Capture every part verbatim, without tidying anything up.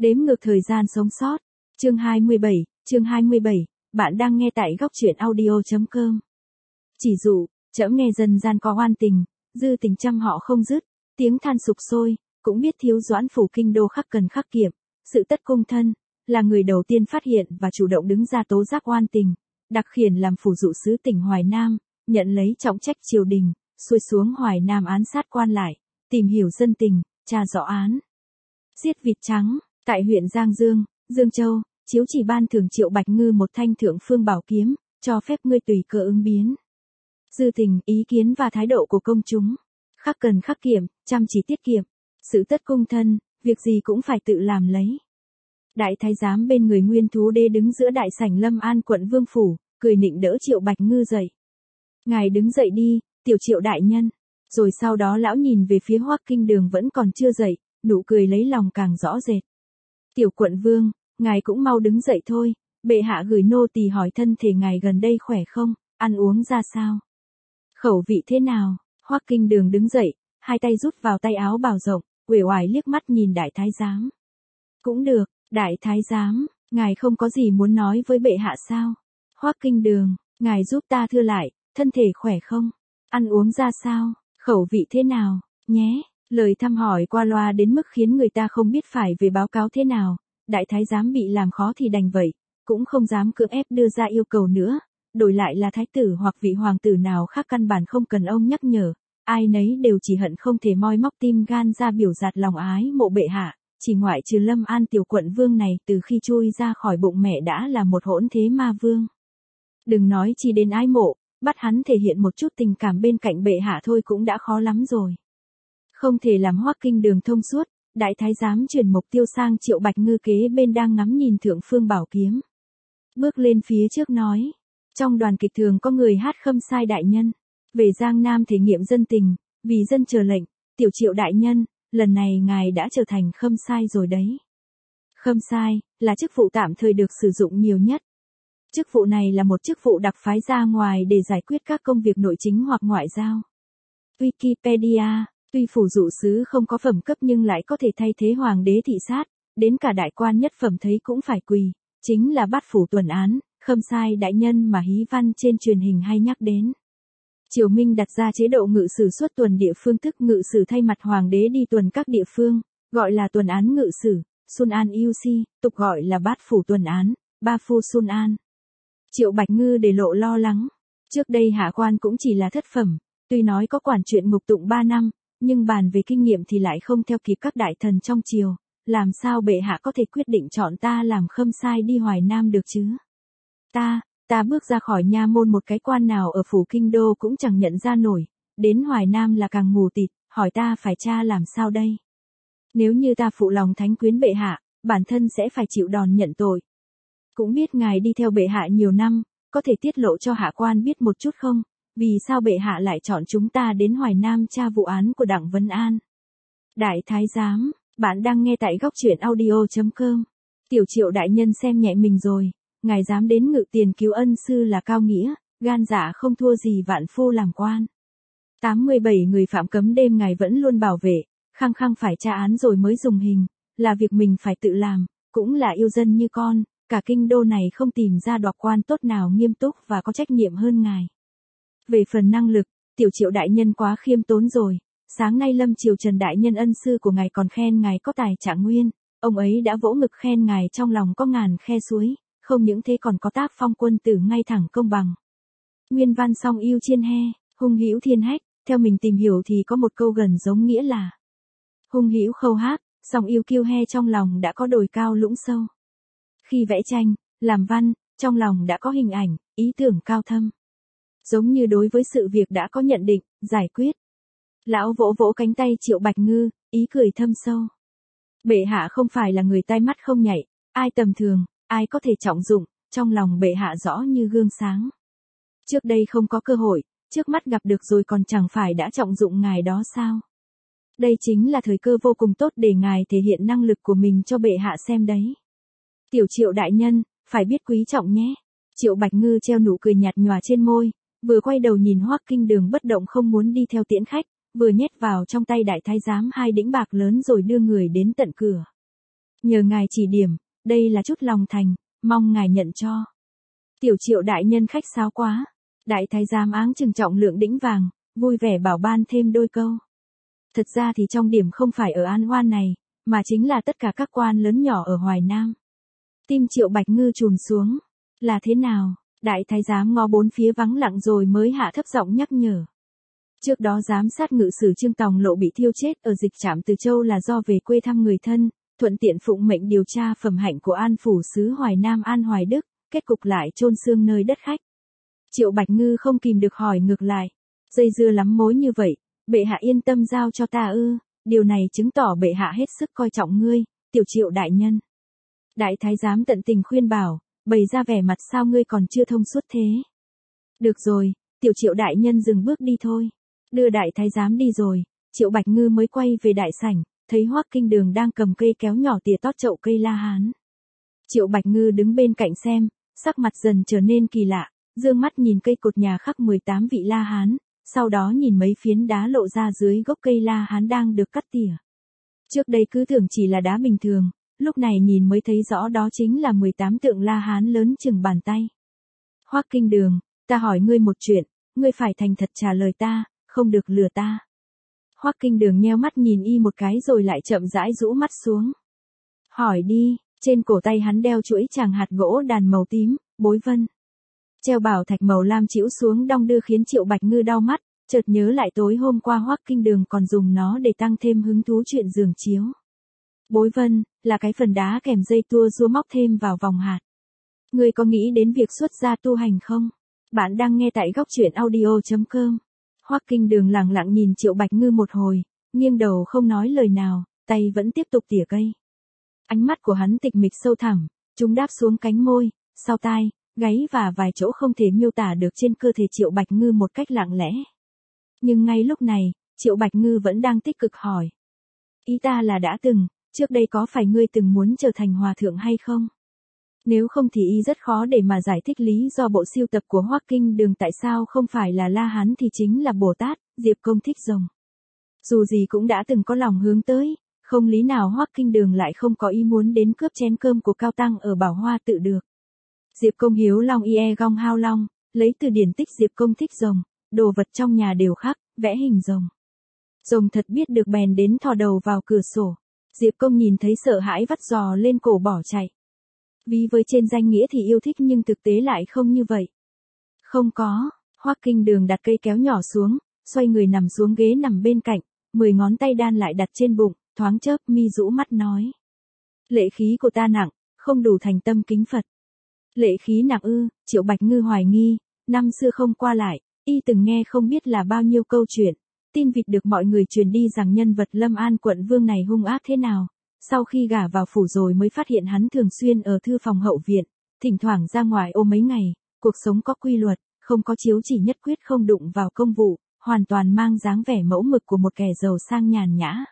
Đếm ngược thời gian sống sót. Chương hai mươi bảy, chương hai mươi bảy, bạn đang nghe tại góc truyện audio chấm com. Chỉ dụ, trẫm nghe dân gian có oan tình, dư tình trăm họ không dứt, tiếng than sục sôi, cũng biết thiếu doãn phủ kinh đô khắc cần khắc kiệm, sự tất cung thân, là người đầu tiên phát hiện và chủ động đứng ra tố giác oan tình, đặc khiển làm phủ dụ sứ tỉnh Hoài Nam, nhận lấy trọng trách triều đình, xuôi xuống Hoài Nam án sát quan lại, tìm hiểu dân tình, tra rõ án. Giết vịt trắng, tại huyện Giang Dương, Dương Châu, chiếu chỉ ban thưởng Triệu Bạch Ngư một thanh thượng phương bảo kiếm, cho phép ngươi tùy cơ ứng biến. Dư tình, ý kiến và thái độ của công chúng. Khắc cần khắc kiệm, chăm chỉ tiết kiệm. Sự tất cung thân, việc gì cũng phải tự làm lấy. Đại thái giám bên người Nguyên Thú Đế đứng giữa đại sảnh Lâm An quận Vương Phủ, cười nịnh đỡ Triệu Bạch Ngư dậy. Ngài đứng dậy đi, tiểu Triệu đại nhân. Rồi sau đó lão nhìn về phía Hoắc Kinh Đường vẫn còn chưa dậy, nụ cười lấy lòng càng rõ rệt. Tiểu quận vương, ngài cũng mau đứng dậy thôi, bệ hạ gửi nô tỳ hỏi thân thể ngài gần đây khỏe không, ăn uống ra sao, khẩu vị thế nào. Hoắc Kinh Đường đứng dậy, hai tay rút vào tay áo bào rộng, uể oải liếc mắt nhìn đại thái giám. Cũng được, đại thái giám, ngài không có gì muốn nói với bệ hạ sao? Hoắc Kinh Đường, ngài giúp ta thưa lại, thân thể khỏe không, ăn uống ra sao, khẩu vị thế nào, nhé. Lời thăm hỏi qua loa đến mức khiến người ta không biết phải về báo cáo thế nào, đại thái giám bị làm khó thì đành vậy, cũng không dám cưỡng ép đưa ra yêu cầu nữa, đổi lại là thái tử hoặc vị hoàng tử nào khác căn bản không cần ông nhắc nhở, ai nấy đều chỉ hận không thể moi móc tim gan ra biểu dạt lòng ái mộ bệ hạ, chỉ ngoại trừ Lâm An tiểu quận vương này từ khi chui ra khỏi bụng mẹ đã là một hỗn thế ma vương. Đừng nói chỉ đến ái mộ, bắt hắn thể hiện một chút tình cảm bên cạnh bệ hạ thôi cũng đã khó lắm rồi. Không thể làm Hoắc Kinh Đường thông suốt, đại thái giám chuyển mục tiêu sang Triệu Bạch Ngư kế bên đang ngắm nhìn thượng phương bảo kiếm. Bước lên phía trước nói, trong đoàn kịch thường có người hát khâm sai đại nhân, về Giang Nam thể nghiệm dân tình, vì dân chờ lệnh, tiểu Triệu đại nhân, lần này ngài đã trở thành khâm sai rồi đấy. Khâm sai, là chức vụ tạm thời được sử dụng nhiều nhất. Chức vụ này là một chức vụ đặc phái ra ngoài để giải quyết các công việc nội chính hoặc ngoại giao. Wikipedia. Tuy phủ dụ sứ không có phẩm cấp nhưng lại có thể thay thế hoàng đế thị sát, đến cả đại quan nhất phẩm thấy cũng phải quỳ, chính là bát phủ tuần án, khâm sai đại nhân mà hí văn trên truyền hình hay nhắc đến. Triều Minh đặt ra chế độ ngự sử xuất tuần địa phương, tức ngự sử thay mặt hoàng đế đi tuần các địa phương, gọi là tuần án ngự sử, Sun An U C, tục gọi là bát phủ tuần án, ba phu Sun An. Triệu Bạch Ngư để lộ lo lắng, trước đây hạ quan cũng chỉ là thất phẩm, tuy nói có quản chuyện ngục tụng ba năm, nhưng bàn về kinh nghiệm thì lại không theo kịp các đại thần trong triều, làm sao bệ hạ có thể quyết định chọn ta làm khâm sai đi Hoài Nam được chứ? Ta, ta bước ra khỏi nha môn một cái quan nào ở phủ kinh đô cũng chẳng nhận ra nổi, đến Hoài Nam là càng mù tịt, hỏi ta phải tra làm sao đây? Nếu như ta phụ lòng thánh quyến bệ hạ, bản thân sẽ phải chịu đòn nhận tội. Cũng biết ngài đi theo bệ hạ nhiều năm, có thể tiết lộ cho hạ quan biết một chút không? Vì sao bệ hạ lại chọn chúng ta đến Hoài Nam tra vụ án của Đặng Vân An? Đại thái giám, bạn đang nghe tại góc truyện audio chấm com. Tiểu Triệu đại nhân xem nhẹ mình rồi, ngài dám đến ngự tiền cứu ân sư là cao nghĩa, gan dạ không thua gì vạn phu làm quan. tám mươi bảy người phạm cấm đêm ngài vẫn luôn bảo vệ, khăng khăng phải tra án rồi mới dùng hình, là việc mình phải tự làm, cũng là yêu dân như con, cả kinh đô này không tìm ra đoạt quan tốt nào nghiêm túc và có trách nhiệm hơn ngài. Về phần năng lực, tiểu Triệu đại nhân quá khiêm tốn rồi, sáng nay Lâm Triều Trần đại nhân ân sư của ngài còn khen ngài có tài trạng nguyên, ông ấy đã vỗ ngực khen ngài trong lòng có ngàn khe suối, không những thế còn có tác phong quân tử ngay thẳng công bằng. Nguyên văn song yêu chiên he, hung hữu thiên hách, theo mình tìm hiểu thì có một câu gần giống nghĩa là hung hữu khâu hát, song yêu kiêu he trong lòng đã có đồi cao lũng sâu. Khi vẽ tranh, làm văn, trong lòng đã có hình ảnh, ý tưởng cao thâm. Giống như đối với sự việc đã có nhận định, giải quyết. Lão vỗ vỗ cánh tay Triệu Bạch Ngư, ý cười thâm sâu. Bệ hạ không phải là người tai mắt không nhạy, ai tầm thường, ai có thể trọng dụng, trong lòng bệ hạ rõ như gương sáng. Trước đây không có cơ hội, trước mắt gặp được rồi còn chẳng phải đã trọng dụng ngài đó sao? Đây chính là thời cơ vô cùng tốt để ngài thể hiện năng lực của mình cho bệ hạ xem đấy. Tiểu Triệu đại nhân, phải biết quý trọng nhé. Triệu Bạch Ngư treo nụ cười nhạt nhòa trên môi, vừa quay đầu nhìn Hoắc Kinh Đường bất động không muốn đi theo tiễn khách, vừa nhét vào trong tay đại thái giám hai đĩnh bạc lớn rồi đưa người đến tận cửa. Nhờ ngài chỉ điểm, đây là chút lòng thành, mong ngài nhận cho. Tiểu Triệu đại nhân khách sáo quá. Đại thái giám áng chừng trọng lượng đĩnh vàng, vui vẻ bảo ban thêm đôi câu. Thật ra thì trong điểm không phải ở An Hoan này, mà chính là tất cả các quan lớn nhỏ ở Hoài Nam. Tim Triệu Bạch Ngư trùn xuống. Là thế nào? Đại thái giám ngó bốn phía vắng lặng rồi mới hạ thấp giọng nhắc nhở. Trước đó giám sát ngự sử Trương Tòng Lộ bị thiêu chết ở dịch trạm Từ Châu là do về quê thăm người thân, thuận tiện phụng mệnh điều tra phẩm hạnh của An phủ sứ Hoài Nam An Hoài Đức, kết cục lại chôn xương nơi đất khách. Triệu Bạch Ngư không kìm được hỏi ngược lại. Dây dưa lắm mối như vậy, bệ hạ yên tâm giao cho ta ư, điều này chứng tỏ bệ hạ hết sức coi trọng ngươi, Tiểu Triệu đại nhân. Đại thái giám tận tình khuyên bảo, bày ra vẻ mặt sao ngươi còn chưa thông suốt thế. Được rồi, Tiểu Triệu đại nhân dừng bước đi thôi. Đưa đại thái giám đi rồi, Triệu Bạch Ngư mới quay về đại sảnh, thấy Hoắc Kinh Đường đang cầm cây kéo nhỏ tỉa tót chậu cây la hán. Triệu Bạch Ngư đứng bên cạnh xem, sắc mặt dần trở nên kỳ lạ, dương mắt nhìn cây cột nhà khắc mười tám vị la hán, sau đó nhìn mấy phiến đá lộ ra dưới gốc cây la hán đang được cắt tỉa. Trước đây cứ tưởng chỉ là đá bình thường, lúc này nhìn mới thấy rõ đó chính là mười tám tượng la hán lớn chừng bàn tay. Hoắc Kinh Đường, ta hỏi ngươi một chuyện, ngươi phải thành thật trả lời ta, không được lừa ta. Hoắc Kinh Đường nheo mắt nhìn y một cái rồi lại chậm rãi rũ mắt xuống. Hỏi đi, trên cổ tay hắn đeo chuỗi tràng hạt gỗ đàn màu tím, bối vân. Treo bảo thạch màu lam chĩu xuống đong đưa khiến Triệu Bạch Ngư đau mắt, chợt nhớ lại tối hôm qua Hoắc Kinh Đường còn dùng nó để tăng thêm hứng thú chuyện giường chiếu. Bối vân, là cái phần đá kèm dây tua rua móc thêm vào vòng hạt. Ngươi có nghĩ đến việc xuất gia tu hành không? Bạn đang nghe tại góc truyện audio chấm com. Hoắc Kinh Đường lặng lặng nhìn Triệu Bạch Ngư một hồi, nghiêng đầu không nói lời nào, tay vẫn tiếp tục tỉa cây. Ánh mắt của hắn tịch mịch sâu thẳm, chúng đáp xuống cánh môi, sau tai, gáy và vài chỗ không thể miêu tả được trên cơ thể Triệu Bạch Ngư một cách lặng lẽ. Nhưng ngay lúc này, Triệu Bạch Ngư vẫn đang tích cực hỏi. Ý ta là đã từng, trước đây có phải ngươi từng muốn trở thành hòa thượng hay không? Nếu không thì y rất khó để mà giải thích lý do bộ sưu tập của Hoắc Kinh Đường tại sao không phải là La Hán thì chính là Bồ Tát, Diệp Công thích rồng. Dù gì cũng đã từng có lòng hướng tới, không lý nào Hoắc Kinh Đường lại không có ý muốn đến cướp chén cơm của Cao Tăng ở Bảo Hoa Tự được. Diệp Công hiếu long ie gong hao long, lấy từ điển tích Diệp Công thích rồng, đồ vật trong nhà đều khắc, vẽ hình rồng. Rồng thật biết được bèn đến thò đầu vào cửa sổ. Diệp Công nhìn thấy sợ hãi vắt giò lên cổ bỏ chạy. Vì với trên danh nghĩa thì yêu thích nhưng thực tế lại không như vậy. Không có, Hoắc Kinh Đường đặt cây kéo nhỏ xuống, xoay người nằm xuống ghế nằm bên cạnh, mười ngón tay đan lại đặt trên bụng, thoáng chớp mi rũ mắt nói. Lệ khí của ta nặng, không đủ thành tâm kính Phật. Lệ khí nặng ư, Triệu Bạch Ngư hoài nghi, năm xưa không qua lại, y từng nghe không biết là bao nhiêu câu chuyện, tin vịt được mọi người truyền đi rằng nhân vật Lâm An quận vương này hung ác thế nào. Sau khi gả vào phủ rồi mới phát hiện hắn thường xuyên ở thư phòng hậu viện, thỉnh thoảng ra ngoài ô mấy ngày, cuộc sống có quy luật, không có chiếu chỉ nhất quyết không đụng vào công vụ, hoàn toàn mang dáng vẻ mẫu mực của một kẻ giàu sang nhàn nhã.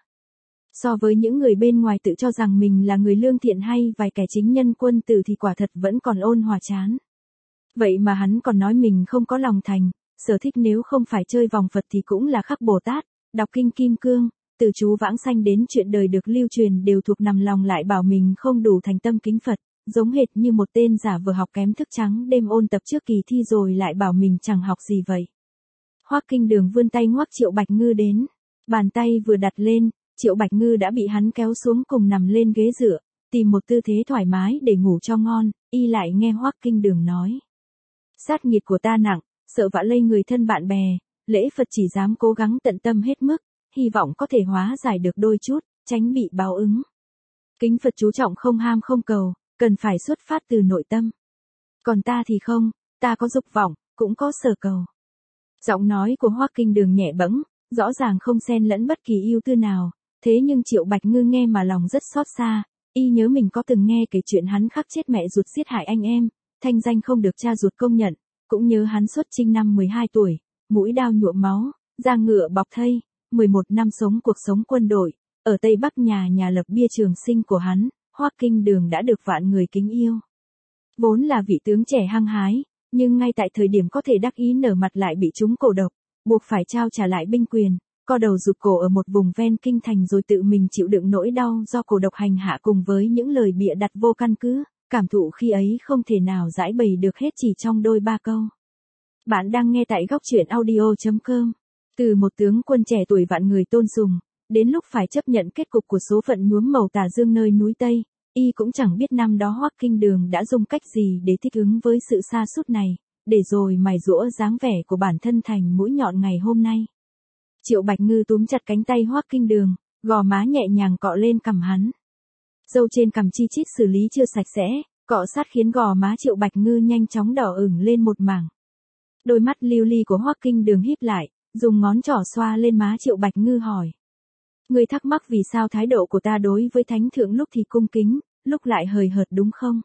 So với những người bên ngoài tự cho rằng mình là người lương thiện hay vài kẻ chính nhân quân tử thì quả thật vẫn còn ôn hòa chán. Vậy mà hắn còn nói mình không có lòng thành, sở thích nếu không phải chơi vòng Phật thì cũng là khắc Bồ Tát, đọc kinh Kim Cương. Từ chú vãng sanh đến chuyện đời được lưu truyền đều thuộc nằm lòng lại bảo mình không đủ thành tâm kính Phật, giống hệt như một tên giả vừa học kém thức trắng đêm ôn tập trước kỳ thi rồi lại bảo mình chẳng học gì vậy. Hoắc Kinh Đường vươn tay ngoắc Triệu Bạch Ngư đến, bàn tay vừa đặt lên, Triệu Bạch Ngư đã bị hắn kéo xuống cùng nằm lên ghế dựa, tìm một tư thế thoải mái để ngủ cho ngon, y lại nghe Hoắc Kinh Đường nói. Sát nghiệt của ta nặng, sợ vạ lây người thân bạn bè, lễ Phật chỉ dám cố gắng tận tâm hết mức. Hy vọng có thể hóa giải được đôi chút, tránh bị báo ứng. Kính Phật chú trọng không ham không cầu, cần phải xuất phát từ nội tâm. Còn ta thì không, ta có dục vọng, cũng có sở cầu. Giọng nói của Hoắc Kinh Đường nhẹ bẫng, rõ ràng không xen lẫn bất kỳ ưu tư nào, thế nhưng Triệu Bạch Ngư nghe mà lòng rất xót xa, y nhớ mình có từng nghe kể chuyện hắn khắc chết mẹ ruột giết hại anh em, thanh danh không được cha ruột công nhận, cũng nhớ hắn xuất chinh năm mười hai tuổi, mũi đao nhuộm máu, da ngựa bọc thây. mười một năm sống cuộc sống quân đội, ở Tây Bắc nhà nhà lập bia trường sinh của hắn, Hoắc Kinh Đường đã được vạn người kính yêu. Vốn là vị tướng trẻ hăng hái, nhưng ngay tại thời điểm có thể đắc ý nở mặt lại bị trúng cổ độc, buộc phải trao trả lại binh quyền, co đầu rụt cổ ở một vùng ven kinh thành rồi tự mình chịu đựng nỗi đau do cổ độc hành hạ cùng với những lời bịa đặt vô căn cứ, cảm thụ khi ấy không thể nào giải bày được hết chỉ trong đôi ba câu. Bạn đang nghe tại góc truyện audio.com. Từ một tướng quân trẻ tuổi vạn người tôn sùng, đến lúc phải chấp nhận kết cục của số phận nhuốm màu tà dương nơi núi Tây, y cũng chẳng biết năm đó Hoắc Kinh Đường đã dùng cách gì để thích ứng với sự sa sút này, để rồi mài giũa dáng vẻ của bản thân thành mũi nhọn ngày hôm nay. Triệu Bạch Ngư túm chặt cánh tay Hoắc Kinh Đường, gò má nhẹ nhàng cọ lên cằm hắn. Râu trên cằm chi chít xử lý chưa sạch sẽ, cọ sát khiến gò má Triệu Bạch Ngư nhanh chóng đỏ ửng lên một mảng. Đôi mắt lưu ly của Hoắc Kinh Đường híp lại, dùng ngón trỏ xoa lên má Triệu Bạch Ngư hỏi. Ngươi thắc mắc vì sao thái độ của ta đối với thánh thượng lúc thì cung kính, lúc lại hời hợt đúng không?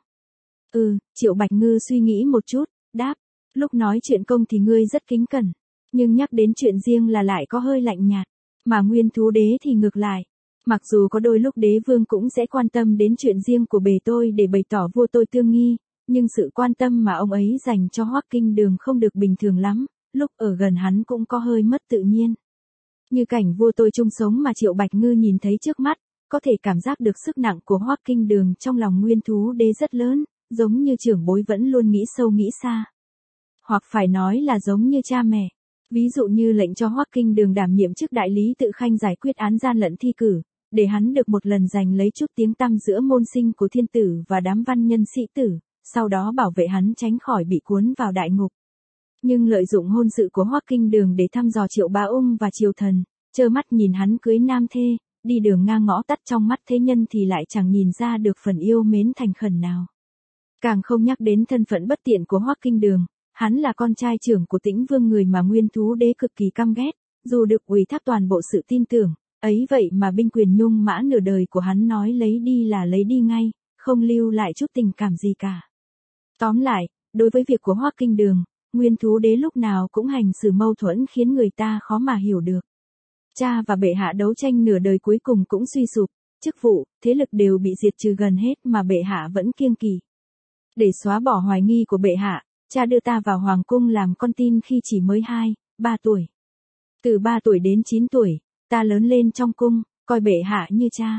Ừ, Triệu Bạch Ngư suy nghĩ một chút, đáp. Lúc nói chuyện công thì ngươi rất kính cẩn, nhưng nhắc đến chuyện riêng là lại có hơi lạnh nhạt, mà Nguyên Thú Đế thì ngược lại. Mặc dù có đôi lúc đế vương cũng sẽ quan tâm đến chuyện riêng của bề tôi để bày tỏ vua tôi tương nghi, nhưng sự quan tâm mà ông ấy dành cho Hoắc Kinh Đường không được bình thường lắm, lúc ở gần hắn cũng có hơi mất tự nhiên. Như cảnh vua tôi chung sống mà Triệu Bạch Ngư nhìn thấy trước mắt, có thể cảm giác được sức nặng của Hoắc Kinh Đường trong lòng Nguyên Thú Đế rất lớn, giống như trưởng bối vẫn luôn nghĩ sâu nghĩ xa. Hoặc phải nói là giống như cha mẹ. Ví dụ như lệnh cho Hoắc Kinh Đường đảm nhiệm chức đại lý tự khanh giải quyết án gian lận thi cử, để hắn được một lần giành lấy chút tiếng tăm giữa môn sinh của thiên tử và đám văn nhân sĩ tử, sau đó bảo vệ hắn tránh khỏi bị cuốn vào đại ngục. Nhưng lợi dụng hôn sự của Hoắc Kinh Đường để thăm dò Triệu Bá Ung và Triều Thần, trơ mắt nhìn hắn cưới nam thê, đi đường ngang ngõ tắt trong mắt thế nhân thì lại chẳng nhìn ra được phần yêu mến thành khẩn nào. Càng không nhắc đến thân phận bất tiện của Hoắc Kinh Đường, hắn là con trai trưởng của Tĩnh Vương, người mà Nguyên Thú Đế cực kỳ căm ghét, dù được ủy thác toàn bộ sự tin tưởng, ấy vậy mà binh quyền nhung mã nửa đời của hắn nói lấy đi là lấy đi ngay, không lưu lại chút tình cảm gì cả. Tóm lại, đối với việc của Hoắc Kinh Đường, Nguyên Thú Đế lúc nào cũng hành xử mâu thuẫn khiến người ta khó mà hiểu được. Cha và bệ hạ đấu tranh nửa đời cuối cùng cũng suy sụp, chức vụ, thế lực đều bị diệt trừ gần hết mà bệ hạ vẫn kiêng kỵ. Để xóa bỏ hoài nghi của bệ hạ, cha đưa ta vào hoàng cung làm con tin khi chỉ mới hai, ba tuổi. Từ ba tuổi đến chín tuổi, ta lớn lên trong cung, coi bệ hạ như cha.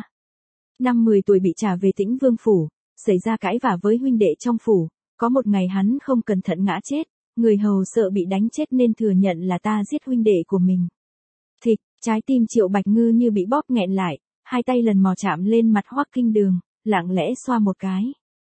Năm mười tuổi bị trả về Tĩnh Vương phủ, xảy ra cãi vã với huynh đệ trong phủ, có một ngày hắn không cẩn thận ngã chết, người hầu sợ bị đánh chết nên thừa nhận là ta giết huynh đệ của mình. Thịch, trái tim Triệu Bạch Ngư như bị bóp nghẹn lại, hai tay lần mò chạm lên mặt Hoắc Kinh Đường, lặng lẽ xoa một cái.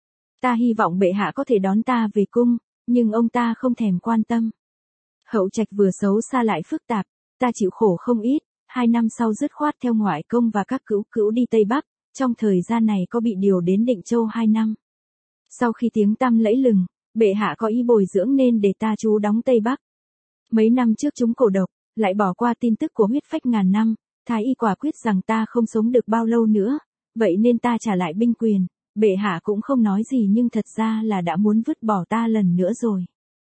Ta hy vọng bệ hạ có thể đón ta về cung, nhưng ông ta không thèm quan tâm. Hậu trạch vừa xấu xa lại phức tạp, ta chịu khổ không ít, hai năm sau dứt khoát theo ngoại công và các cữu cữu đi Tây Bắc, trong thời gian này có bị điều đến Định Châu hai năm. Sau khi tiếng tăm lẫy lừng, bệ hạ có ý bồi dưỡng nên để ta trú đóng Tây Bắc. Mấy năm trước chúng cổ độc, lại bỏ qua tin tức của huyết phách ngàn năm, thái y quả quyết rằng ta không sống được bao lâu nữa, vậy nên ta trả lại binh quyền. Bệ hạ cũng không nói gì nhưng thật ra là đã muốn vứt bỏ ta lần nữa rồi.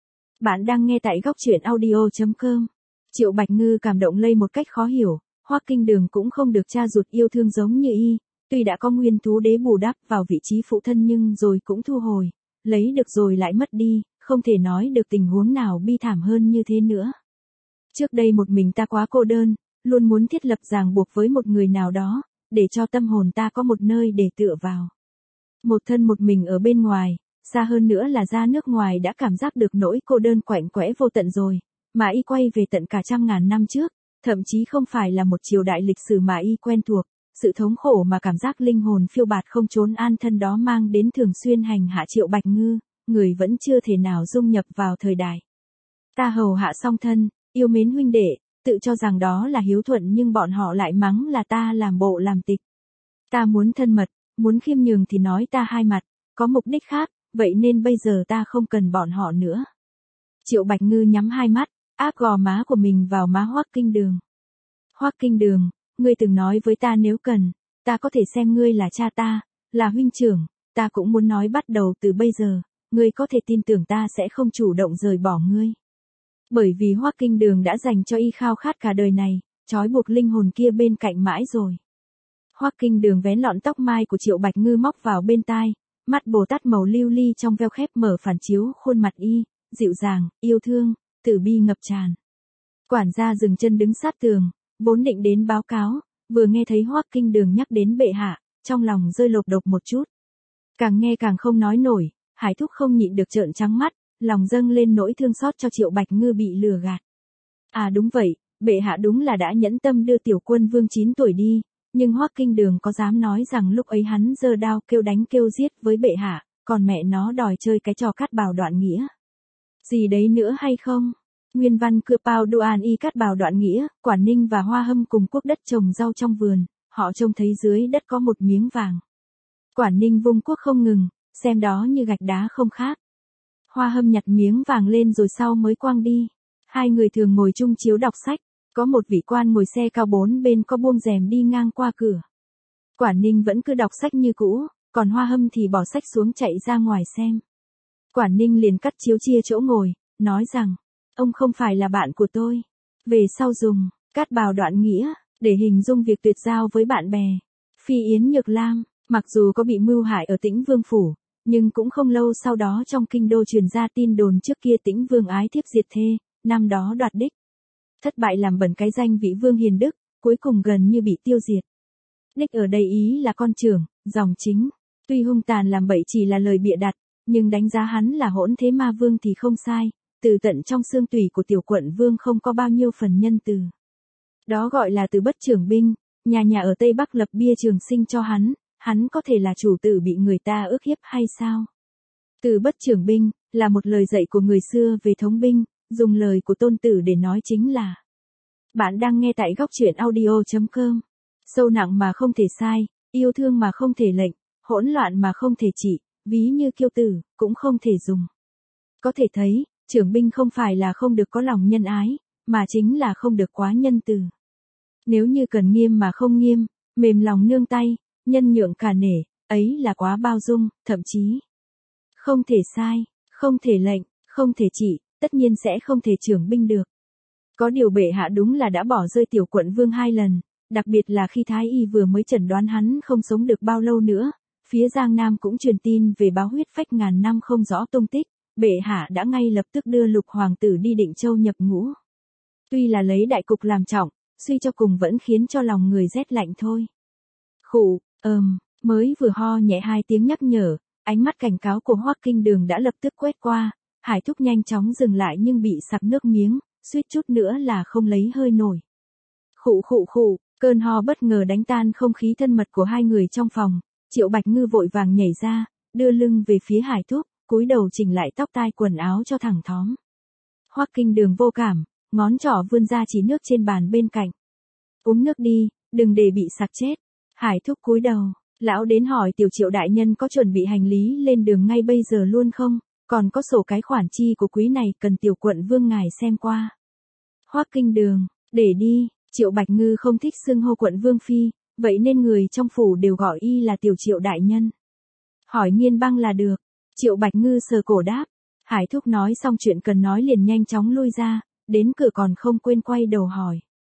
Bạn đang nghe tại góc truyện audio.com. Triệu Bạch Ngư cảm động lây một cách khó hiểu, Hoắc Kinh Đường cũng không được cha ruột yêu thương giống như y, tuy đã có Nguyên Thú Đế bù đắp vào vị trí phụ thân nhưng rồi cũng thu hồi, lấy được rồi lại mất đi, không thể nói được tình huống nào bi thảm hơn như thế nữa. Trước đây một mình ta quá cô đơn, luôn muốn thiết lập ràng buộc với một người nào đó, để cho tâm hồn ta có một nơi để tựa vào. Một thân một mình ở bên ngoài, xa hơn nữa là ra nước ngoài đã cảm giác được nỗi cô đơn quạnh quẽ vô tận rồi, mà y quay về tận cả trăm ngàn năm trước, thậm chí không phải là một triều đại lịch sử mà y quen thuộc, sự thống khổ mà cảm giác linh hồn phiêu bạt không trốn an thân đó mang đến thường xuyên hành hạ Triệu Bạch Ngư, người vẫn chưa thể nào dung nhập vào thời đại. Ta hầu hạ song thân, yêu mến huynh đệ, tự cho rằng đó là hiếu thuận nhưng bọn họ lại mắng là ta làm bộ làm tịch. Ta muốn thân mật, muốn khiêm nhường thì nói ta hai mặt, có mục đích khác, vậy nên bây giờ ta không cần bọn họ nữa. Triệu Bạch Ngư nhắm hai mắt, áp gò má của mình vào má Hoắc Kinh Đường. Hoắc Kinh Đường, ngươi từng nói với ta nếu cần, ta có thể xem ngươi là cha ta, là huynh trưởng, ta cũng muốn nói bắt đầu từ bây giờ, ngươi có thể tin tưởng ta sẽ không chủ động rời bỏ ngươi. Bởi vì Hoắc Kinh Đường đã dành cho y khao khát cả đời này, trói buộc linh hồn kia bên cạnh mãi rồi. Hoắc Kinh Đường vén lọn tóc mai của Triệu Bạch Ngư móc vào bên tai, mắt Bồ Tát màu lưu ly trong veo khép mở phản chiếu khuôn mặt y, dịu dàng, yêu thương, từ bi ngập tràn. Quản gia dừng chân đứng sát tường, Vốn định đến báo cáo, vừa nghe thấy Hoắc Kinh Đường nhắc đến bệ hạ, trong lòng rơi lột đột một chút. Càng nghe càng không nói nổi, Hải Thúc không nhịn được trợn trắng mắt, lòng dâng lên nỗi thương xót cho Triệu Bạch Ngư bị lừa gạt. À đúng vậy, bệ hạ đúng là đã nhẫn tâm đưa tiểu quân vương chín tuổi đi, nhưng Hoắc Kinh Đường có dám nói rằng lúc ấy hắn giơ đao kêu đánh kêu giết với bệ hạ, còn mẹ nó đòi chơi cái trò cắt bào đoạn nghĩa. Gì đấy nữa hay không? Nguyên văn cưa pao đoan y cắt bào đoạn nghĩa, Quản Ninh và Hoa Hâm cùng cuốc đất trồng rau trong vườn, họ trông thấy dưới đất có một miếng vàng. Quản Ninh vung cuốc không ngừng, xem đó như gạch đá không khác. Hoa Hâm nhặt miếng vàng lên rồi sau mới quăng đi. Hai người thường ngồi chung chiếu đọc sách, có một vị quan ngồi xe cao bốn bên có buông rèm đi ngang qua cửa. Quản Ninh vẫn cứ đọc sách như cũ, còn Hoa Hâm thì bỏ sách xuống chạy ra ngoài xem. Quản Ninh liền cắt chiếu chia chỗ ngồi, nói rằng, ông không phải là bạn của tôi. Về sau dùng, cắt bào đoạn nghĩa, để hình dung việc tuyệt giao với bạn bè. Phi Yến Nhược Lam, mặc dù có bị mưu hại ở Tĩnh Vương Phủ, nhưng cũng không lâu sau đó trong kinh đô truyền ra tin đồn trước kia Tĩnh Vương ái thiếp diệt thê, năm đó đoạt đích. Thất bại làm bẩn cái danh vị vương hiền đức, cuối cùng gần như bị tiêu diệt. Đích ở đây ý là con trưởng, dòng chính. Tuy hung tàn làm bậy chỉ là lời bịa đặt, nhưng đánh giá hắn là hỗn thế ma vương thì không sai, từ tận trong xương tủy của tiểu quận vương không có bao nhiêu phần nhân từ. Đó gọi là từ bất trưởng binh, nhà nhà ở Tây Bắc lập bia trường sinh cho hắn, hắn có thể là chủ tử bị người ta ức hiếp hay sao? Từ bất trưởng binh, là một lời dạy của người xưa về thống binh, dùng lời của Tôn Tử để nói chính là. Bạn đang nghe tại góc truyện audio chấm com. Sâu nặng mà không thể sai, yêu thương mà không thể lệnh, hỗn loạn mà không thể trị, ví như kiêu tử, cũng không thể dùng. Có thể thấy, trưởng binh không phải là không được có lòng nhân ái, mà chính là không được quá nhân từ. Nếu như cần nghiêm mà không nghiêm, mềm lòng nương tay, nhân nhượng cả nể, ấy là quá bao dung, thậm chí không thể sai, không thể lệnh, không thể trị, tất nhiên sẽ không thể trưởng binh được. Có điều bệ hạ đúng là đã bỏ rơi tiểu quận vương hai lần, đặc biệt là khi Thái Y vừa mới chẩn đoán hắn không sống được bao lâu nữa, phía Giang Nam cũng truyền tin về báo huyết phách ngàn năm không rõ tung tích, bệ hạ đã ngay lập tức đưa Lục hoàng tử đi Định Châu nhập ngũ. Tuy là lấy đại cục làm trọng, suy cho cùng vẫn khiến cho lòng người rét lạnh thôi. Khụ, ờm, mới vừa ho nhẹ hai tiếng nhắc nhở, ánh mắt cảnh cáo của Hoắc Kinh Đường đã lập tức quét qua, Hải Thúc nhanh chóng dừng lại nhưng bị sặc nước miếng, suýt chút nữa là không lấy hơi nổi. Khụ khụ khụ, cơn ho bất ngờ đánh tan không khí thân mật của hai người trong phòng, Triệu Bạch Ngư vội vàng nhảy ra, đưa lưng về phía Hải Thúc, cúi đầu chỉnh lại tóc tai quần áo cho thẳng thóm. Hoắc Kinh Đường vô cảm, ngón trỏ vươn ra chỉ nước trên bàn bên cạnh. Uống nước đi, đừng để bị sặc chết. Hải Thúc cúi đầu, lão đến hỏi tiểu Triệu đại nhân có chuẩn bị hành lý lên đường ngay bây giờ luôn không, còn có sổ cái khoản chi của quý này cần tiểu quận vương ngài xem qua. Hoắc Kinh Đường, để đi, Triệu Bạch Ngư không thích xưng hô quận vương phi, vậy nên người trong phủ đều gọi y là tiểu Triệu đại nhân. Hỏi Nghiên Băng là được, Triệu Bạch Ngư sờ cổ đáp. Hải Thúc nói xong chuyện cần nói liền nhanh chóng lui ra, đến cửa còn không quên quay đầu hỏi.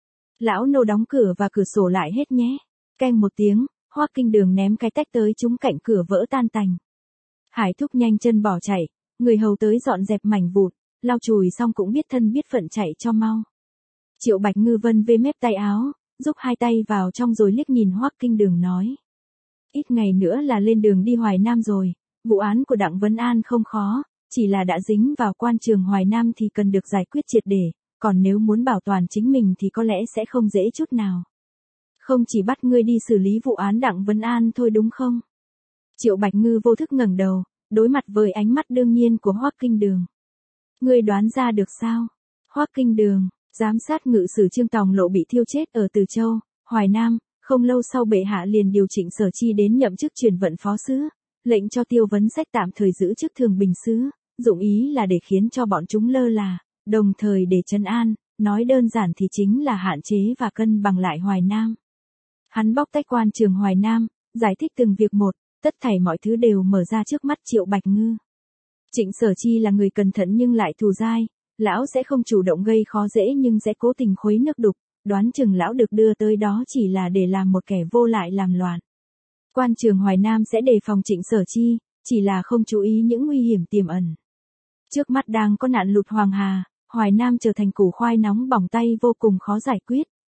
Lão nô đóng cửa và cửa sổ lại hết nhé. Keng một tiếng, Hoắc Kinh Đường ném cái tách tới trúng cạnh cửa vỡ tan tành. Hải Thúc nhanh chân bỏ chạy, người hầu tới dọn dẹp mảnh vụn, lau chùi xong cũng biết thân biết phận chạy cho mau. Triệu Bạch Ngư vân vê mép tay áo, rúc hai tay vào trong rồi liếc nhìn Hoắc Kinh Đường nói. Ít ngày nữa là lên đường đi Hoài Nam rồi, vụ án của Đặng Vân An không khó, chỉ là đã dính vào quan trường Hoài Nam thì cần được giải quyết triệt để, còn nếu muốn bảo toàn chính mình thì có lẽ sẽ không dễ chút nào. Không chỉ bắt ngươi đi xử lý vụ án Đặng Vân An thôi đúng không? Triệu Bạch Ngư vô thức ngẩng đầu, đối mặt với ánh mắt đương nhiên của Hoắc Kinh Đường. Ngươi đoán ra được sao? Hoắc Kinh Đường, giám sát ngự sử Trương Tòng Lộ bị thiêu chết ở Từ Châu, Hoài Nam, không lâu sau bệ hạ liền điều chỉnh Sở Chi đến nhậm chức truyền vận phó sứ, lệnh cho Tiêu Vấn Sách tạm thời giữ chức thường bình sứ, dụng ý là để khiến cho bọn chúng lơ là, đồng thời để trấn an, nói đơn giản thì chính là hạn chế và cân bằng lại Hoài Nam. Hắn bóc tách quan trường Hoài Nam, giải thích từng việc một, tất thảy mọi thứ đều mở ra trước mắt Triệu Bạch Ngư. Trịnh Sở Chi là người cẩn thận nhưng lại thù dai, lão sẽ không chủ động gây khó dễ nhưng sẽ cố tình khuấy nước đục, đoán chừng lão được đưa tới đó chỉ là để làm một kẻ vô lại làm loạn. Quan trường Hoài Nam sẽ đề phòng Trịnh Sở Chi, chỉ là không chú ý những nguy hiểm tiềm ẩn. Trước mắt đang có nạn lụt Hoàng Hà, Hoài Nam trở thành củ khoai nóng bỏng tay vô cùng khó giải quyết,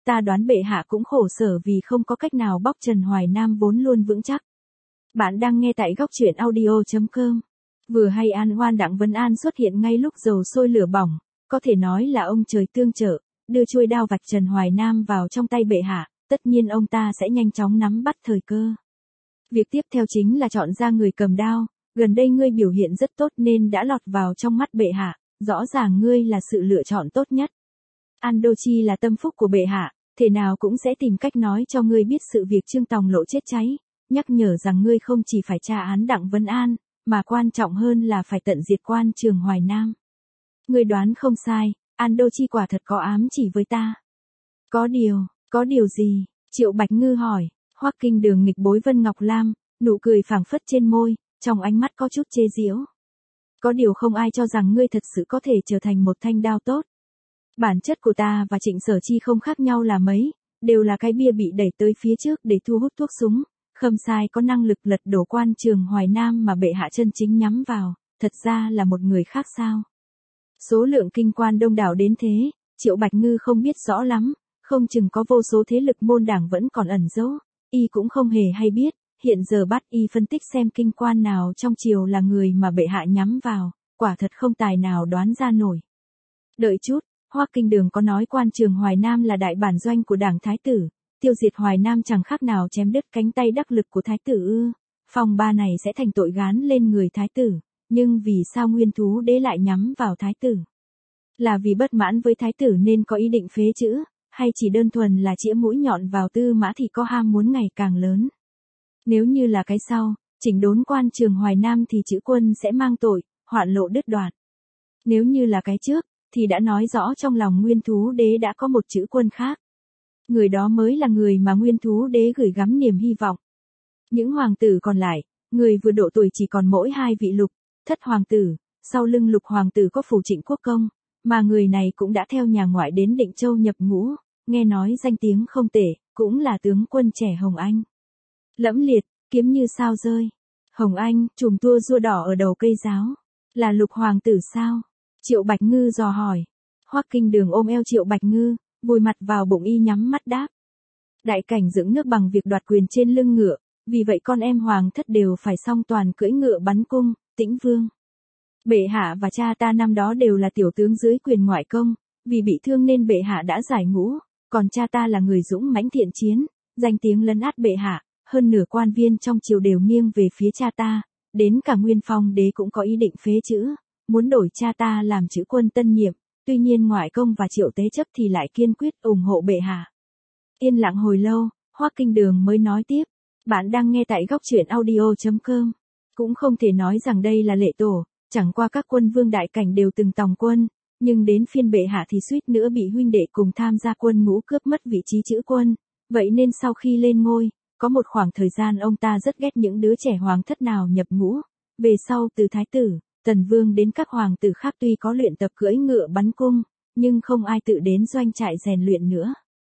ta đoán bệ hạ cũng khổ sở vì không có cách nào bóc Trần Hoài Nam vốn luôn vững chắc. Bạn đang nghe tại góc truyện audio.com. Vừa hay An Hoan Đặng Vân An xuất hiện ngay lúc dầu sôi lửa bỏng, có thể nói là ông trời tương trợ, đưa chuôi đao vạch Trần Hoài Nam vào trong tay bệ hạ, tất nhiên ông ta sẽ nhanh chóng nắm bắt thời cơ. Việc tiếp theo chính là chọn ra người cầm đao, gần đây ngươi biểu hiện rất tốt nên đã lọt vào trong mắt bệ hạ, rõ ràng ngươi là sự lựa chọn tốt nhất. An Đô Chi là tâm phúc của bệ hạ, thể nào cũng sẽ tìm cách nói cho ngươi biết sự việc Trương Tòng Lộ chết cháy, nhắc nhở rằng ngươi không chỉ phải tra án Đặng Vân An, mà quan trọng hơn là phải tận diệt quan Trường Hoài Nam. Ngươi đoán không sai, An Đô Chi quả thật có ám chỉ với ta. Có điều, có điều gì? Triệu Bạch Ngư hỏi. Hoắc Kinh Đường nghịch bối Vân Ngọc Lam, nụ cười phảng phất trên môi, trong ánh mắt có chút chế giễu. Có điều không ai cho rằng ngươi thật sự có thể trở thành một thanh đao tốt. Bản chất của ta và Trịnh Sở Chi không khác nhau là mấy, đều là cái bia bị đẩy tới phía trước để thu hút thuốc súng. Khâm Sai có năng lực lật đổ quan Trường Hoài Nam mà bệ hạ chân chính nhắm vào, thật ra là một người khác sao? Số lượng kinh quan đông đảo đến thế, Triệu Bạch Ngư không biết rõ lắm, không chừng có vô số thế lực môn đảng vẫn còn ẩn giấu, y cũng không hề hay biết, hiện giờ bắt y phân tích xem kinh quan nào trong triều là người mà bệ hạ nhắm vào, quả thật không tài nào đoán ra nổi. Đợi chút, Hoắc Kinh Đường có nói quan Trường Hoài Nam là đại bản doanh của đảng Thái tử, tiêu diệt Hoài Nam chẳng khác nào chém đứt cánh tay đắc lực của Thái tử ư? Phòng ba này sẽ thành tội gán lên người Thái tử, nhưng vì sao Nguyên Thú Đế lại nhắm vào Thái tử? Là vì bất mãn với Thái tử nên có ý định phế chữ, hay chỉ đơn thuần là chĩa mũi nhọn vào Tư Mã thì có ham muốn ngày càng lớn? Nếu như là cái sau, chỉnh đốn quan Trường Hoài Nam thì chữ quân sẽ mang tội, hoạn lộ đứt đoạn. Nếu như là cái trước, thì đã nói rõ trong lòng Nguyên Thú Đế đã có một chữ quân khác. Người đó mới là người mà Nguyên Thú Đế gửi gắm niềm hy vọng. Những hoàng tử còn lại, người vừa độ tuổi chỉ còn mỗi hai vị lục, thất hoàng tử, sau lưng lục hoàng tử có Phủ Trịnh Quốc Công, mà người này cũng đã theo nhà ngoại đến Định Châu nhập ngũ, nghe nói danh tiếng không tệ, cũng là tướng quân trẻ Hồng Anh. Lẫm liệt, kiếm như sao rơi. Hồng Anh, chùm tua rua đỏ ở đầu cây giáo, là lục hoàng tử sao? Triệu Bạch Ngư dò hỏi. Hoắc Kinh Đường ôm eo Triệu Bạch Ngư, vùi mặt vào bụng y nhắm mắt đáp. Đại cảnh dưỡng nước bằng việc đoạt quyền trên lưng ngựa, vì vậy con em hoàng thất đều phải song toàn cưỡi ngựa bắn cung, Tĩnh Vương. Bệ hạ và cha ta năm đó đều là tiểu tướng dưới quyền ngoại công, vì bị thương nên bệ hạ đã giải ngũ, còn cha ta là người dũng mãnh thiện chiến, danh tiếng lấn át bệ hạ, hơn nửa quan viên trong triều đều nghiêng về phía cha ta, đến cả Nguyên Phong Đế cũng có ý định phế chữ, muốn đổi cha ta làm chữ quân tân nhiệm, tuy nhiên ngoại công và Triệu Tế Chấp thì lại kiên quyết ủng hộ bệ hạ. Yên lặng hồi lâu, Hoắc Kinh Đường mới nói tiếp, bạn đang nghe tại góc truyện audio.com. Cũng không thể nói rằng đây là lệ tổ, chẳng qua các quân vương đại cảnh đều từng tòng quân, nhưng đến phiên bệ hạ thì suýt nữa bị huynh đệ cùng tham gia quân ngũ cướp mất vị trí chữ quân, vậy nên sau khi lên ngôi, có một khoảng thời gian ông ta rất ghét những đứa trẻ hoàng thất nào nhập ngũ, về sau từ Thái tử, Tần Vương đến các hoàng tử khác tuy có luyện tập cưỡi ngựa bắn cung, nhưng không ai tự đến doanh trại rèn luyện nữa.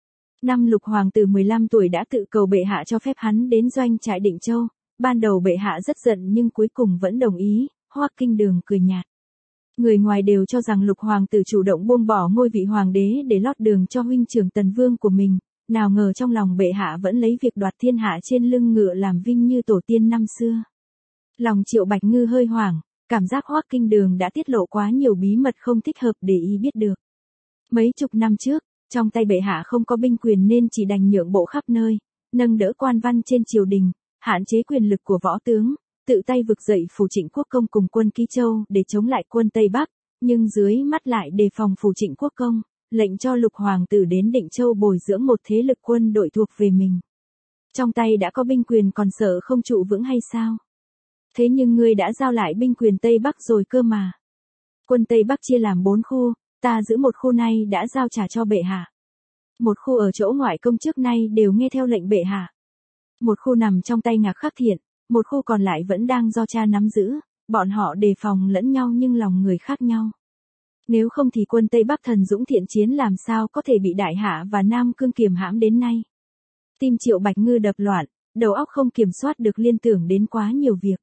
Năm lục hoàng tử mười lăm tuổi đã tự cầu bệ hạ cho phép hắn đến doanh trại Định Châu, ban đầu bệ hạ rất giận nhưng cuối cùng vẫn đồng ý, Hoắc Kinh Đường cười nhạt. Người ngoài đều cho rằng lục hoàng tử chủ động buông bỏ ngôi vị hoàng đế để lót đường cho huynh trưởng Tần Vương của mình, nào ngờ trong lòng bệ hạ vẫn lấy việc đoạt thiên hạ trên lưng ngựa làm vinh như tổ tiên năm xưa. Lòng Triệu Bạch Ngư hơi hoảng, cảm giác Hoắc Kinh Đường đã tiết lộ quá nhiều bí mật không thích hợp để y biết được. Mấy chục năm trước, trong tay bệ hạ không có binh quyền nên chỉ đành nhượng bộ khắp nơi, nâng đỡ quan văn trên triều đình, hạn chế quyền lực của võ tướng, tự tay vực dậy Phủ Trịnh Quốc Công cùng quân Ký Châu để chống lại quân Tây Bắc, nhưng dưới mắt lại đề phòng Phủ Trịnh Quốc Công, lệnh cho lục hoàng tử đến Định Châu bồi dưỡng một thế lực quân đội thuộc về mình. Trong tay đã có binh quyền còn sợ không trụ vững hay sao? Thế nhưng ngươi đã giao lại binh quyền Tây Bắc rồi cơ mà. Quân Tây Bắc chia làm bốn khu, ta giữ một khu này đã giao trả cho bệ hạ. Một khu ở chỗ ngoại công trước nay đều nghe theo lệnh bệ hạ. Một khu nằm trong tay Ngạc Khắc Thiện, một khu còn lại vẫn đang do cha nắm giữ, bọn họ đề phòng lẫn nhau nhưng lòng người khác nhau. Nếu không thì quân Tây Bắc thần dũng thiện chiến làm sao có thể bị Đại Hạ và Nam Cương kiềm hãm đến nay. Tim Triệu Bạch Ngư đập loạn, đầu óc không kiểm soát được liên tưởng đến quá nhiều việc.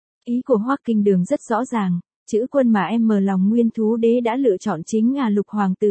Ý của Hoắc Kinh Đường rất rõ ràng, chữ quân mà em mờ lòng Nguyên Thú Đế đã lựa chọn chính là lục hoàng tử,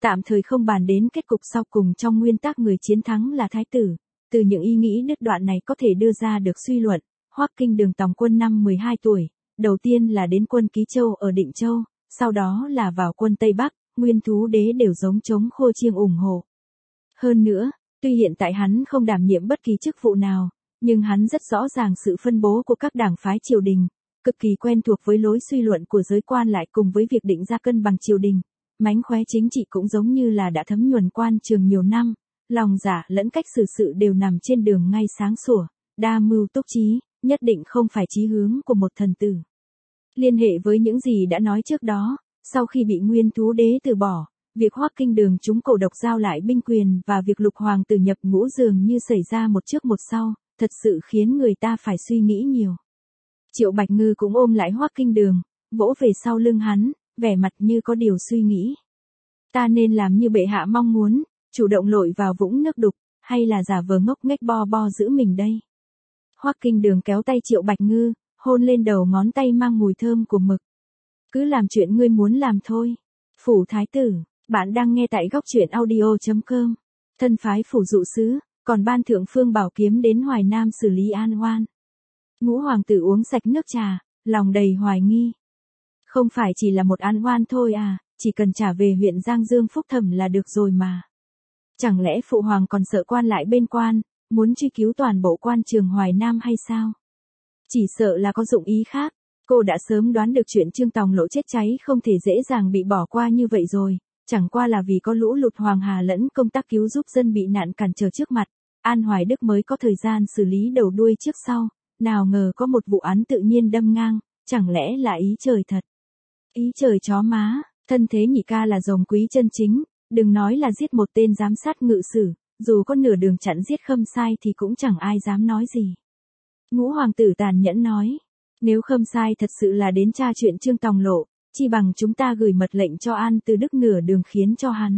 Tạm thời không bàn đến kết cục sau cùng, trong nguyên tắc người chiến thắng là thái tử. Từ những ý nghĩ đứt đoạn này có thể đưa ra được suy luận, Hoắc Kinh Đường tòng quân năm mười hai tuổi, đầu tiên là đến quân Ký Châu ở Định Châu, sau đó là vào quân Tây Bắc, Nguyên Thú Đế đều giống trống khô chiêng ủng hộ. Hơn nữa, tuy hiện tại hắn không đảm nhiệm bất kỳ chức vụ nào, nhưng hắn rất rõ ràng sự phân bố của các đảng phái triều đình, cực kỳ quen thuộc với lối suy luận của giới quan lại cùng với việc định ra cân bằng triều đình. Mánh khóe chính trị cũng giống như là đã thấm nhuần quan trường nhiều năm, lòng dạ lẫn cách xử sự đều nằm trên đường ngay sáng sủa, đa mưu túc trí, nhất định không phải chí hướng của một thần tử. Liên hệ với những gì đã nói trước đó, sau khi bị Nguyên Thú Đế từ bỏ, việc Hoắc Kinh Đường trúng cổ độc giao lại binh quyền và việc Lục Hoàng tử nhập ngũ dường như xảy ra một trước một sau, thật sự khiến người ta phải suy nghĩ nhiều. Triệu Bạch Ngư cũng ôm lại Hoắc Kinh Đường, vỗ về sau lưng hắn, vẻ mặt như có điều suy nghĩ. Ta nên làm như bệ hạ mong muốn, chủ động lội vào vũng nước đục, hay là giả vờ ngốc nghếch bo bo giữ mình đây? Hoắc Kinh Đường kéo tay Triệu Bạch Ngư, hôn lên đầu ngón tay mang mùi thơm của mực. Cứ làm chuyện ngươi muốn làm thôi. Phủ Thái Tử, bạn đang nghe tại góc truyện audio chấm com. Thân phái phủ dụ sứ, còn ban thượng phương bảo kiếm đến Hoài Nam xử lý an oan. Ngũ hoàng tử uống sạch nước trà, lòng đầy hoài nghi. Không phải chỉ là một án oan thôi à, chỉ cần trả về huyện Giang Dương phúc thẩm là được rồi mà. Chẳng lẽ phụ hoàng còn sợ quan lại bên quan, muốn truy cứu toàn bộ quan trường Hoài Nam hay sao? Chỉ sợ là có dụng ý khác. Cô đã sớm đoán được chuyện Trương Tòng Lộ chết cháy không thể dễ dàng bị bỏ qua như vậy rồi, chẳng qua là vì có lũ lụt Hoàng Hà lẫn công tác cứu giúp dân bị nạn cản trở trước mặt, An Hoài Đức mới có thời gian xử lý đầu đuôi trước sau, nào ngờ có một vụ án tự nhiên đâm ngang, chẳng lẽ là ý trời thật? Ý trời chó má, thân thế nhị ca là rồng quý chân chính, đừng nói là giết một tên giám sát ngự sử, dù có nửa đường chặn giết Khâm Sai thì cũng chẳng ai dám nói gì. Ngũ hoàng tử tàn nhẫn nói, nếu Khâm Sai thật sự là đến tra chuyện Trương Tòng Lộ, chi bằng chúng ta gửi mật lệnh cho An Từ Đức nửa đường khiến cho hắn.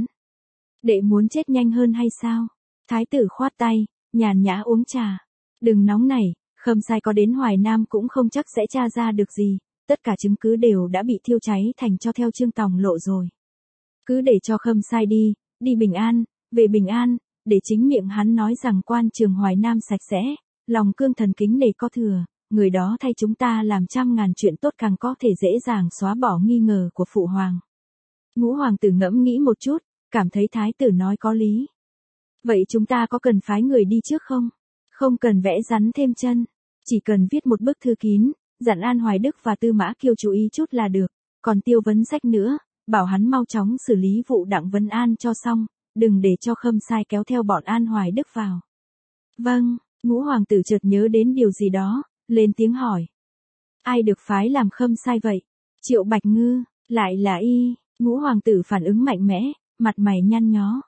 Đệ muốn chết nhanh hơn hay sao? Thái tử khoát tay, nhàn nhã uống trà. Đừng nóng nảy, Khâm Sai có đến Hoài Nam cũng không chắc sẽ tra ra được gì, tất cả chứng cứ đều đã bị thiêu cháy thành cho theo Trương Tòng Lộ rồi. Cứ để cho Khâm Sai đi, đi bình an, về bình an, để chính miệng hắn nói rằng quan trường Hoài Nam sạch sẽ, lòng cương thần kính nể có thừa, người đó thay chúng ta làm trăm ngàn chuyện tốt càng có thể dễ dàng xóa bỏ nghi ngờ của phụ hoàng. Ngũ hoàng tử ngẫm nghĩ một chút, cảm thấy thái tử nói có lý. Vậy chúng ta có cần phái người đi trước không? Không cần vẽ rắn thêm chân, chỉ cần viết một bức thư kín, dặn An Hoài Đức và Tư Mã Kiêu chú ý chút là được, còn Tiêu Vấn Sách nữa, bảo hắn mau chóng xử lý vụ Đặng Vân An cho xong, đừng để cho Khâm Sai kéo theo bọn An Hoài Đức vào. Vâng, ngũ hoàng tử chợt nhớ đến điều gì đó, lên tiếng hỏi. Ai được phái làm Khâm Sai vậy? Triệu Bạch Ngư, lại là y, ngũ hoàng tử phản ứng mạnh mẽ, mặt mày nhăn nhó.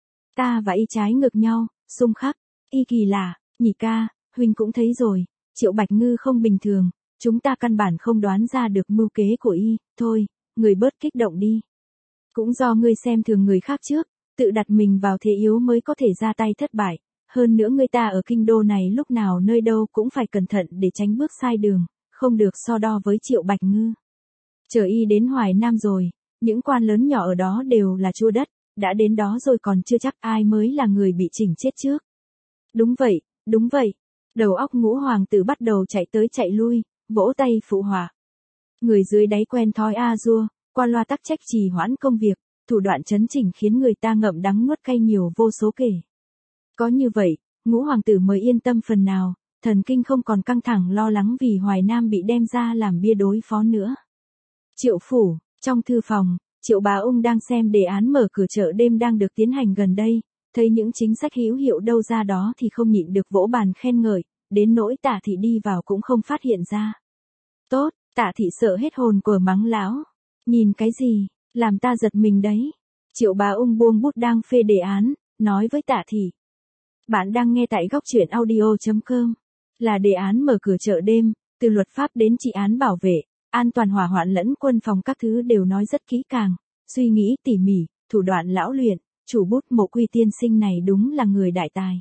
Ta và y trái ngược nhau, xung khắc, y kỳ lạ, nhị ca, huynh cũng thấy rồi, Triệu Bạch Ngư không bình thường, chúng ta căn bản không đoán ra được mưu kế của y, thôi, người bớt kích động đi. Cũng do ngươi xem thường người khác trước, tự đặt mình vào thế yếu mới có thể ra tay thất bại, hơn nữa người ta ở kinh đô này lúc nào nơi đâu cũng phải cẩn thận để tránh bước sai đường, không được so đo với Triệu Bạch Ngư. Chờ y đến Hoài Nam rồi, những quan lớn nhỏ ở đó đều là chua đất, đã đến đó rồi còn chưa chắc ai mới là người bị chỉnh chết trước. Đúng vậy, đúng vậy. Đầu óc ngũ hoàng tử bắt đầu chạy tới chạy lui, vỗ tay phụ họa. Người dưới đáy quen thói a dua, qua loa tắc trách trì hoãn công việc, thủ đoạn chấn chỉnh khiến người ta ngậm đắng nuốt cay nhiều vô số kể. Có như vậy, ngũ hoàng tử mới yên tâm phần nào, thần kinh không còn căng thẳng lo lắng vì Hoài Nam bị đem ra làm bia đối phó nữa. Triệu phủ, trong thư phòng, Triệu Bá Ung đang xem đề án mở cửa chợ đêm đang được tiến hành gần đây, thấy những chính sách hữu hiệu đâu ra đó thì không nhịn được vỗ bàn khen ngợi, đến nỗi Tạ Thị đi vào cũng không phát hiện ra. Tốt, Tạ Thị sợ hết hồn của mắng lão. Nhìn cái gì, làm ta giật mình đấy. Triệu Bá Ung buông bút đang phê đề án, nói với Tạ Thị. Bạn đang nghe tại góc truyện audio chấm com. Là đề án mở cửa chợ đêm, từ luật pháp đến trị án bảo vệ, an toàn hỏa hoạn lẫn quân phòng các thứ đều nói rất kỹ càng, suy nghĩ tỉ mỉ, thủ đoạn lão luyện, chủ bút Mộ Quy tiên sinh này đúng là người đại tài.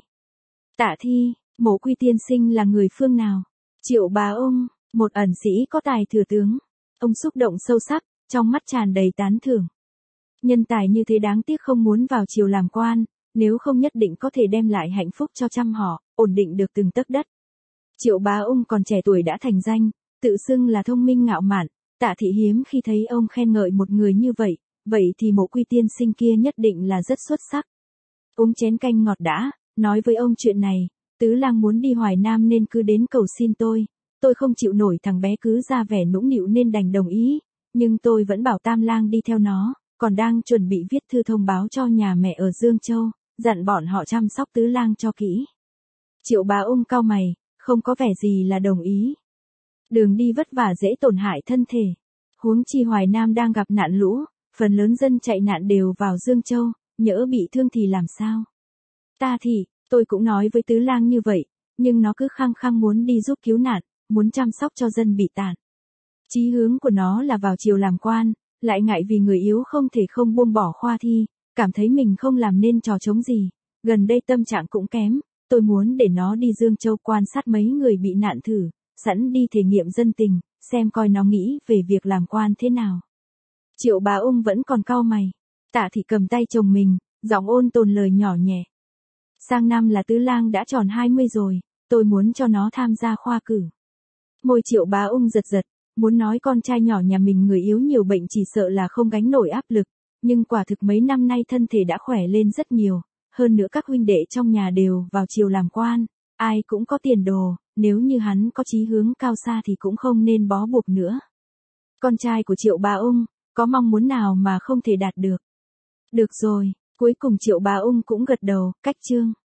Tạ Thi, Mộ Quy tiên sinh là người phương nào? Triệu Bá Ung, một ẩn sĩ có tài thừa tướng. Ông xúc động sâu sắc, trong mắt tràn đầy tán thưởng. Nhân tài như thế đáng tiếc không muốn vào triều làm quan, nếu không nhất định có thể đem lại hạnh phúc cho trăm họ, ổn định được từng tấc đất. Triệu Bá Ung còn trẻ tuổi đã thành danh, tự xưng là thông minh ngạo mạn, Tạ Thị hiếm khi thấy ông khen ngợi một người như vậy, vậy thì Mộ Quy tiên sinh kia nhất định là rất xuất sắc. Uống chén canh ngọt đã, nói với ông chuyện này, tứ lang muốn đi Hoài Nam nên cứ đến cầu xin tôi, tôi không chịu nổi thằng bé cứ ra vẻ nũng nịu nên đành đồng ý, nhưng tôi vẫn bảo Tam lang đi theo nó, còn đang chuẩn bị viết thư thông báo cho nhà mẹ ở Dương Châu, dặn bọn họ chăm sóc tứ lang cho kỹ. Triệu Bá Ung cau mày, không có vẻ gì là đồng ý. Đường đi vất vả dễ tổn hại thân thể. Huống chi Hoài Nam đang gặp nạn lũ, phần lớn dân chạy nạn đều vào Dương Châu, nhỡ bị thương thì làm sao? Ta thì, tôi cũng nói với tứ lang như vậy, nhưng nó cứ khăng khăng muốn đi giúp cứu nạn, muốn chăm sóc cho dân bị tàn. Chí hướng của nó là vào triều làm quan, lại ngại vì người yếu không thể không buông bỏ khoa thi, cảm thấy mình không làm nên trò trống gì, gần đây tâm trạng cũng kém, tôi muốn để nó đi Dương Châu quan sát mấy người bị nạn thử, sẵn đi thể nghiệm dân tình, xem coi nó nghĩ về việc làm quan thế nào. Triệu Bá Ung vẫn còn cau mày, Tạ Thị cầm tay chồng mình, giọng ôn tồn lời nhỏ nhẹ. Sang năm là tứ lang đã tròn hai mươi rồi, tôi muốn cho nó tham gia khoa cử. Môi Triệu Bá Ung giật giật, muốn nói con trai nhỏ nhà mình người yếu nhiều bệnh chỉ sợ là không gánh nổi áp lực, nhưng quả thực mấy năm nay thân thể đã khỏe lên rất nhiều, hơn nữa các huynh đệ trong nhà đều vào triều làm quan, ai cũng có tiền đồ, nếu như hắn có chí hướng cao xa thì cũng không nên bó buộc nữa. Con trai của Triệu Bá Ung, có mong muốn nào mà không thể đạt được. Được rồi, cuối cùng Triệu Bá Ung cũng gật đầu, cách chương.